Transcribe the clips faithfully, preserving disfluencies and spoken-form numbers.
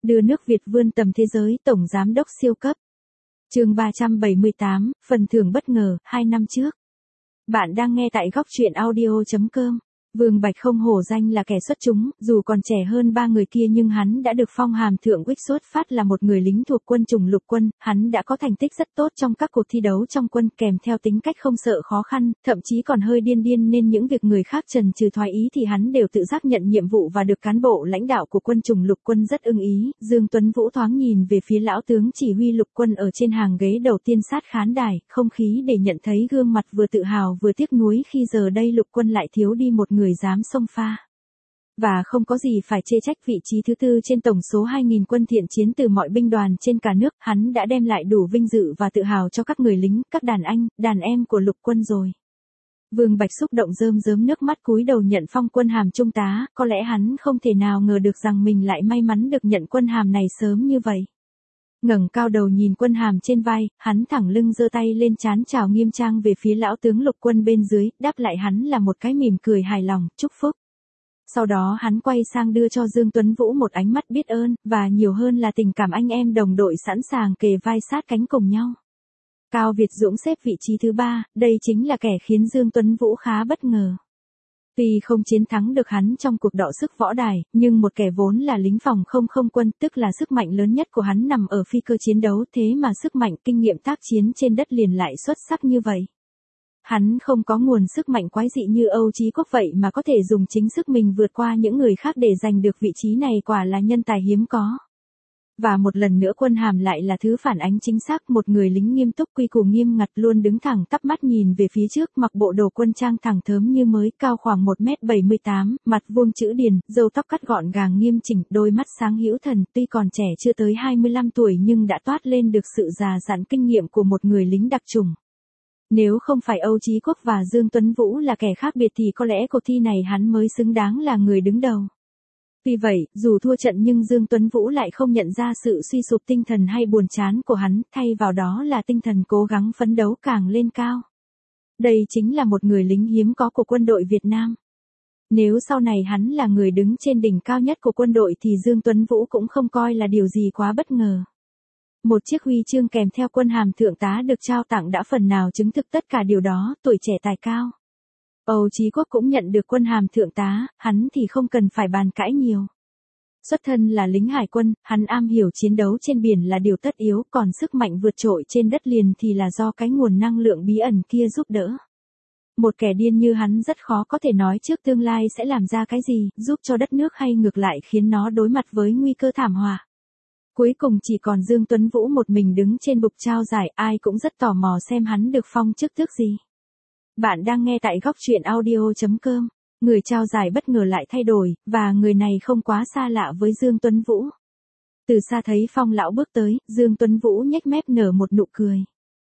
Đưa nước Việt vươn tầm thế giới, tổng giám đốc siêu cấp. Chương ba trăm bảy mươi tám, phần thưởng bất ngờ, hai năm trước. Bạn đang nghe tại góc truyện audio chấm com. Vương Bạch không hổ danh là kẻ xuất chúng, dù còn trẻ hơn ba người kia nhưng hắn đã được phong hàm thượng úy, xuất phát là một người lính thuộc quân chủng lục quân, hắn đã có thành tích rất tốt trong các cuộc thi đấu trong quân, kèm theo tính cách không sợ khó khăn, thậm chí còn hơi điên điên nên những việc người khác trần trừ thoái ý thì hắn đều tự giác nhận nhiệm vụ và được cán bộ lãnh đạo của quân chủng lục quân rất ưng ý. Dương Tuấn Vũ thoáng nhìn về phía lão tướng chỉ huy lục quân ở trên hàng ghế đầu tiên sát khán đài, không khí để nhận thấy gương mặt vừa tự hào vừa tiếc nuối khi giờ đây lục quân lại thiếu đi một người dám xông pha. Và không có gì phải chê trách, vị trí thứ tư trên tổng số hai nghìn quân thiện chiến từ mọi binh đoàn trên cả nước, hắn đã đem lại đủ vinh dự và tự hào cho các người lính, các đàn anh, đàn em của lục quân rồi. Vương Bạch xúc động rơm rớm nước mắt cúi đầu nhận phong quân hàm trung tá, có lẽ hắn không thể nào ngờ được rằng mình lại may mắn được nhận quân hàm này sớm như vậy. Ngẩng cao đầu nhìn quân hàm trên vai, hắn thẳng lưng giơ tay lên trán chào nghiêm trang về phía lão tướng lục quân bên dưới, đáp lại hắn là một cái mỉm cười hài lòng, chúc phúc. Sau đó hắn quay sang đưa cho Dương Tuấn Vũ một ánh mắt biết ơn, và nhiều hơn là tình cảm anh em đồng đội sẵn sàng kề vai sát cánh cùng nhau. Cao Việt Dũng xếp vị trí thứ ba, đây chính là kẻ khiến Dương Tuấn Vũ khá bất ngờ. Tuy không chiến thắng được hắn trong cuộc đọ sức võ đài, nhưng một kẻ vốn là lính phòng không không quân, tức là sức mạnh lớn nhất của hắn nằm ở phi cơ chiến đấu, thế mà sức mạnh kinh nghiệm tác chiến trên đất liền lại xuất sắc như vậy. Hắn không có nguồn sức mạnh quái dị như Âu Chí Quốc vậy mà có thể dùng chính sức mình vượt qua những người khác để giành được vị trí này, quả là nhân tài hiếm có. Và một lần nữa quân hàm lại là thứ phản ánh chính xác một người lính nghiêm túc quy củ nghiêm ngặt, luôn đứng thẳng tắp mắt nhìn về phía trước, mặc bộ đồ quân trang thẳng thớm như mới, cao khoảng một mét bảy mươi tám, mặt vuông chữ điền, râu tóc cắt gọn gàng nghiêm chỉnh, đôi mắt sáng hữu thần, tuy còn trẻ chưa tới hai mươi lăm tuổi nhưng đã toát lên được sự già dặn kinh nghiệm của một người lính đặc chủng. Nếu không phải Âu Chí Quốc và Dương Tuấn Vũ là kẻ khác biệt thì có lẽ cuộc thi này hắn mới xứng đáng là người đứng đầu. Vì vậy, dù thua trận nhưng Dương Tuấn Vũ lại không nhận ra sự suy sụp tinh thần hay buồn chán của hắn, thay vào đó là tinh thần cố gắng phấn đấu càng lên cao. Đây chính là một người lính hiếm có của quân đội Việt Nam. Nếu sau này hắn là người đứng trên đỉnh cao nhất của quân đội thì Dương Tuấn Vũ cũng không coi là điều gì quá bất ngờ. Một chiếc huy chương kèm theo quân hàm thượng tá được trao tặng đã phần nào chứng thực tất cả điều đó, tuổi trẻ tài cao. Âu Chí Quốc cũng nhận được quân hàm thượng tá, hắn thì không cần phải bàn cãi nhiều. Xuất thân là lính hải quân, hắn am hiểu chiến đấu trên biển là điều tất yếu, còn sức mạnh vượt trội trên đất liền thì là do cái nguồn năng lượng bí ẩn kia giúp đỡ. Một kẻ điên như hắn rất khó có thể nói trước tương lai sẽ làm ra cái gì, giúp cho đất nước hay ngược lại khiến nó đối mặt với nguy cơ thảm họa. Cuối cùng chỉ còn Dương Tuấn Vũ một mình đứng trên bục trao giải, ai cũng rất tò mò xem hắn được phong chức tước gì. Bạn đang nghe tại góc truyện audio chấm com. Người trao giải bất ngờ lại thay đổi, và người này không quá xa lạ với Dương Tuấn Vũ. Từ xa thấy Phong lão bước tới, Dương Tuấn Vũ nhếch mép nở một nụ cười.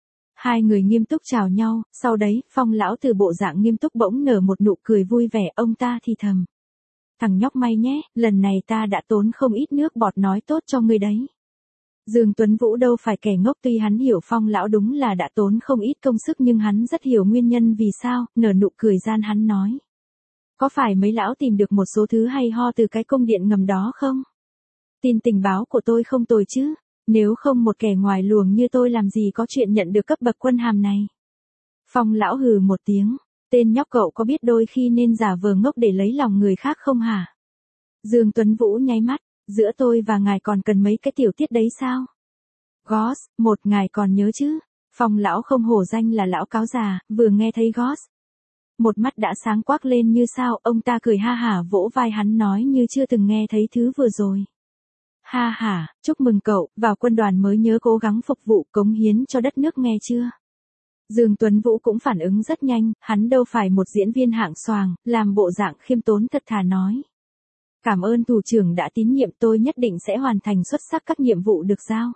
Hai người nghiêm túc chào nhau, sau đấy, Phong lão từ bộ dạng nghiêm túc bỗng nở một nụ cười vui vẻ, ông ta thì thầm. Thằng nhóc may nhé, lần này ta đã tốn không ít nước bọt nói tốt cho ngươi đấy. Dương Tuấn Vũ đâu phải kẻ ngốc, tuy hắn hiểu Phong lão đúng là đã tốn không ít công sức nhưng hắn rất hiểu nguyên nhân vì sao, nở nụ cười gian hắn nói. Có phải mấy lão tìm được một số thứ hay ho từ cái cung điện ngầm đó không? Tin tình báo của tôi không tồi chứ, nếu không một kẻ ngoài luồng như tôi làm gì có chuyện nhận được cấp bậc quân hàm này. Phong lão hừ một tiếng, tên nhóc cậu có biết đôi khi nên giả vờ ngốc để lấy lòng người khác không hả? Dương Tuấn Vũ nháy mắt, giữa tôi và ngài còn cần mấy cái tiểu tiết đấy sao? Goss, một ngài còn nhớ chứ? Phong lão không hổ danh là lão cáo già, vừa nghe thấy Goss. Một mắt đã sáng quắc lên như sao, ông ta cười ha hả vỗ vai hắn nói như chưa từng nghe thấy thứ vừa rồi. Ha hả, chúc mừng cậu, vào quân đoàn mới nhớ cố gắng phục vụ cống hiến cho đất nước nghe chưa? Dương Tuấn Vũ cũng phản ứng rất nhanh, hắn đâu phải một diễn viên hạng xoàng, làm bộ dạng khiêm tốn thật thà nói. Cảm ơn thủ trưởng đã tín nhiệm, tôi nhất định sẽ hoàn thành xuất sắc các nhiệm vụ được giao.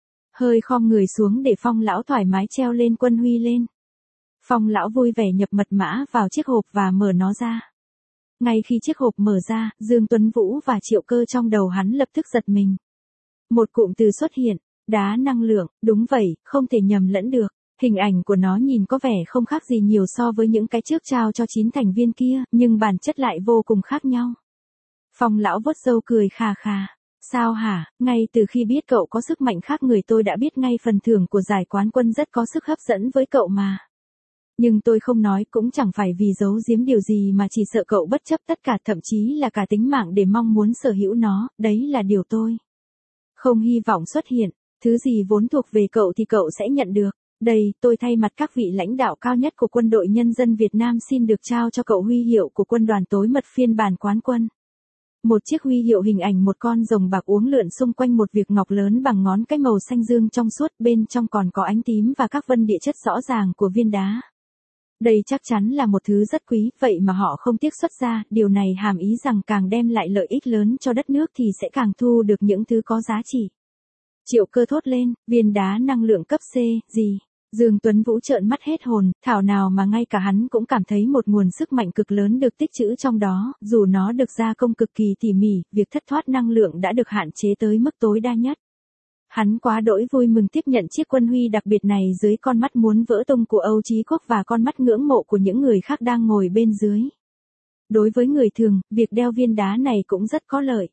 Hơi khom người xuống để Phong lão thoải mái treo lên quân huy lên. Phong lão vui vẻ nhập mật mã vào chiếc hộp và mở nó ra. Ngay khi chiếc hộp mở ra, Dương Tuấn Vũ và Triệu Cơ trong đầu hắn lập tức giật mình. Một cụm từ xuất hiện, đá năng lượng, đúng vậy, không thể nhầm lẫn được. Hình ảnh của nó nhìn có vẻ không khác gì nhiều so với những cái trước trao cho chín thành viên kia, nhưng bản chất lại vô cùng khác nhau. Phong lão vuốt râu cười khà khà. Sao hả, ngay từ khi biết cậu có sức mạnh khác người tôi đã biết ngay phần thưởng của giải quán quân rất có sức hấp dẫn với cậu mà. Nhưng tôi không nói cũng chẳng phải vì giấu giếm điều gì mà chỉ sợ cậu bất chấp tất cả thậm chí là cả tính mạng để mong muốn sở hữu nó, đấy là điều tôi không hy vọng xuất hiện. Thứ gì vốn thuộc về cậu thì cậu sẽ nhận được. Đây, tôi thay mặt các vị lãnh đạo cao nhất của Quân đội Nhân dân Việt Nam xin được trao cho cậu huy hiệu của quân đoàn tối mật phiên bản quán quân. Một chiếc huy hiệu hình ảnh một con rồng bạc uốn lượn xung quanh một việc ngọc lớn bằng ngón cái màu xanh dương trong suốt, bên trong còn có ánh tím và các vân địa chất rõ ràng của viên đá. Đây chắc chắn là một thứ rất quý, vậy mà họ không tiếc xuất ra, điều này hàm ý rằng càng đem lại lợi ích lớn cho đất nước thì sẽ càng thu được những thứ có giá trị. Triệu Cơ thốt lên, viên đá năng lượng cấp C, gì? Dương Tuấn Vũ trợn mắt hết hồn, thảo nào mà ngay cả hắn cũng cảm thấy một nguồn sức mạnh cực lớn được tích trữ trong đó, dù nó được gia công cực kỳ tỉ mỉ, việc thất thoát năng lượng đã được hạn chế tới mức tối đa nhất. Hắn quá đỗi vui mừng tiếp nhận chiếc quân huy đặc biệt này dưới con mắt muốn vỡ tung của Âu Chí Quốc và con mắt ngưỡng mộ của những người khác đang ngồi bên dưới. Đối với người thường, việc đeo viên đá này cũng rất có lợi.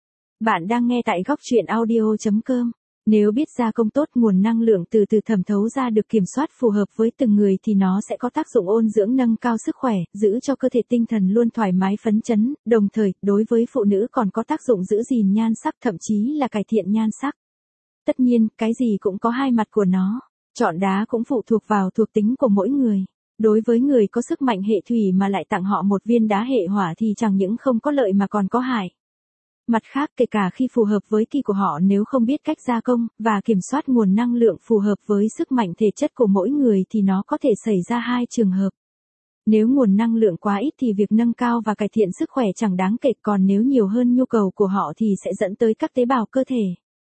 Bạn đang nghe tại góc truyện audio chấm com. Nếu biết gia công tốt, nguồn năng lượng từ từ thẩm thấu ra được kiểm soát phù hợp với từng người thì nó sẽ có tác dụng ôn dưỡng nâng cao sức khỏe, giữ cho cơ thể tinh thần luôn thoải mái phấn chấn, đồng thời, đối với phụ nữ còn có tác dụng giữ gìn nhan sắc thậm chí là cải thiện nhan sắc. Tất nhiên, cái gì cũng có hai mặt của nó. Chọn đá cũng phụ thuộc vào thuộc tính của mỗi người. Đối với người có sức mạnh hệ thủy mà lại tặng họ một viên đá hệ hỏa thì chẳng những không có lợi mà còn có hại. Mặt khác, kể cả khi phù hợp với kỳ của họ, nếu không biết cách gia công và kiểm soát nguồn năng lượng phù hợp với sức mạnh thể chất của mỗi người thì nó có thể xảy ra hai trường hợp. Nếu nguồn năng lượng quá ít thì việc nâng cao và cải thiện sức khỏe chẳng đáng kể, còn nếu nhiều hơn nhu cầu của họ thì sẽ dẫn tới các tế bào cơ thể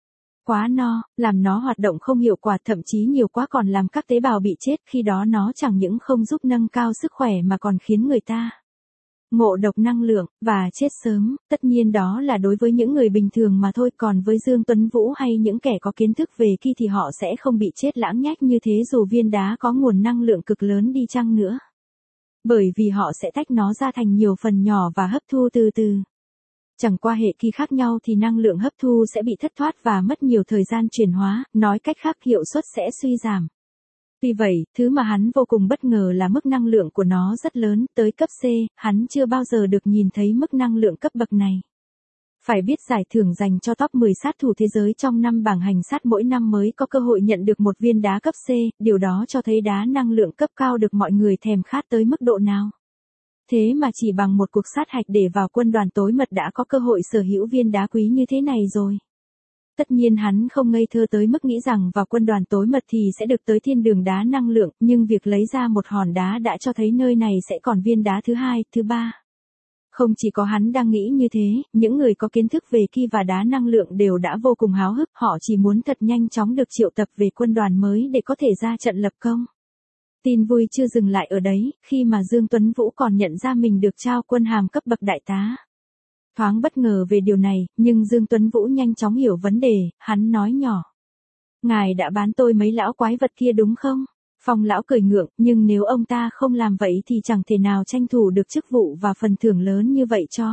quá no, làm nó hoạt động không hiệu quả, thậm chí nhiều quá còn làm các tế bào bị chết, khi đó nó chẳng những không giúp nâng cao sức khỏe mà còn khiến người ta ngộ độc năng lượng, và chết sớm. Tất nhiên đó là đối với những người bình thường mà thôi, còn với Dương Tuấn Vũ hay những kẻ có kiến thức về kỳ thì họ sẽ không bị chết lãng nhách như thế dù viên đá có nguồn năng lượng cực lớn đi chăng nữa. Bởi vì họ sẽ tách nó ra thành nhiều phần nhỏ và hấp thu từ từ. Chẳng qua hệ kỳ khác nhau thì năng lượng hấp thu sẽ bị thất thoát và mất nhiều thời gian chuyển hóa, nói cách khác hiệu suất sẽ suy giảm. Tuy vậy, thứ mà hắn vô cùng bất ngờ là mức năng lượng của nó rất lớn, tới cấp C, hắn chưa bao giờ được nhìn thấy mức năng lượng cấp bậc này. Phải biết giải thưởng dành cho top mười sát thủ thế giới trong năm bảng hành sát mỗi năm mới có cơ hội nhận được một viên đá cấp C, điều đó cho thấy đá năng lượng cấp cao được mọi người thèm khát tới mức độ nào. Thế mà chỉ bằng một cuộc sát hạch để vào quân đoàn tối mật đã có cơ hội sở hữu viên đá quý như thế này rồi. Tất nhiên hắn không ngây thơ tới mức nghĩ rằng vào quân đoàn tối mật thì sẽ được tới thiên đường đá năng lượng, nhưng việc lấy ra một hòn đá đã cho thấy nơi này sẽ còn viên đá thứ hai, thứ ba. Không chỉ có hắn đang nghĩ như thế, những người có kiến thức về ki và đá năng lượng đều đã vô cùng háo hức, họ chỉ muốn thật nhanh chóng được triệu tập về quân đoàn mới để có thể ra trận lập công. Tin vui chưa dừng lại ở đấy, khi mà Dương Tuấn Vũ còn nhận ra mình được trao quân hàm cấp bậc đại tá. Thoáng bất ngờ về điều này, nhưng Dương Tuấn Vũ nhanh chóng hiểu vấn đề, hắn nói nhỏ. Ngài đã bán tôi mấy lão quái vật kia đúng không? Phong lão cười ngượng, nhưng nếu ông ta không làm vậy thì chẳng thể nào tranh thủ được chức vụ và phần thưởng lớn như vậy cho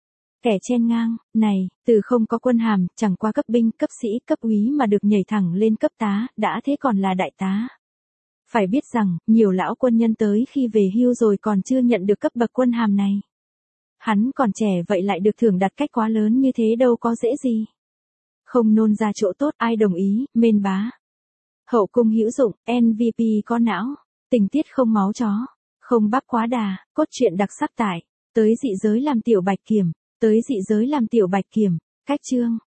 kẻ chen ngang. Này, từ không có quân hàm, chẳng qua cấp binh, cấp sĩ, cấp úy mà được nhảy thẳng lên cấp tá, đã thế còn là đại tá. Phải biết rằng, nhiều lão quân nhân tới khi về hưu rồi còn chưa nhận được cấp bậc quân hàm này. Hắn còn trẻ vậy lại được thưởng đặt cách quá lớn như thế đâu có dễ gì. Không nôn ra chỗ tốt, ai đồng ý, mên bá. Hậu cung hữu dụng, em vê pê có não, tình tiết không máu chó, không bắp quá đà, cốt truyện đặc sắc tại, tới dị giới làm tiểu bạch kiểm, tới dị giới làm tiểu bạch kiểm, cách chương.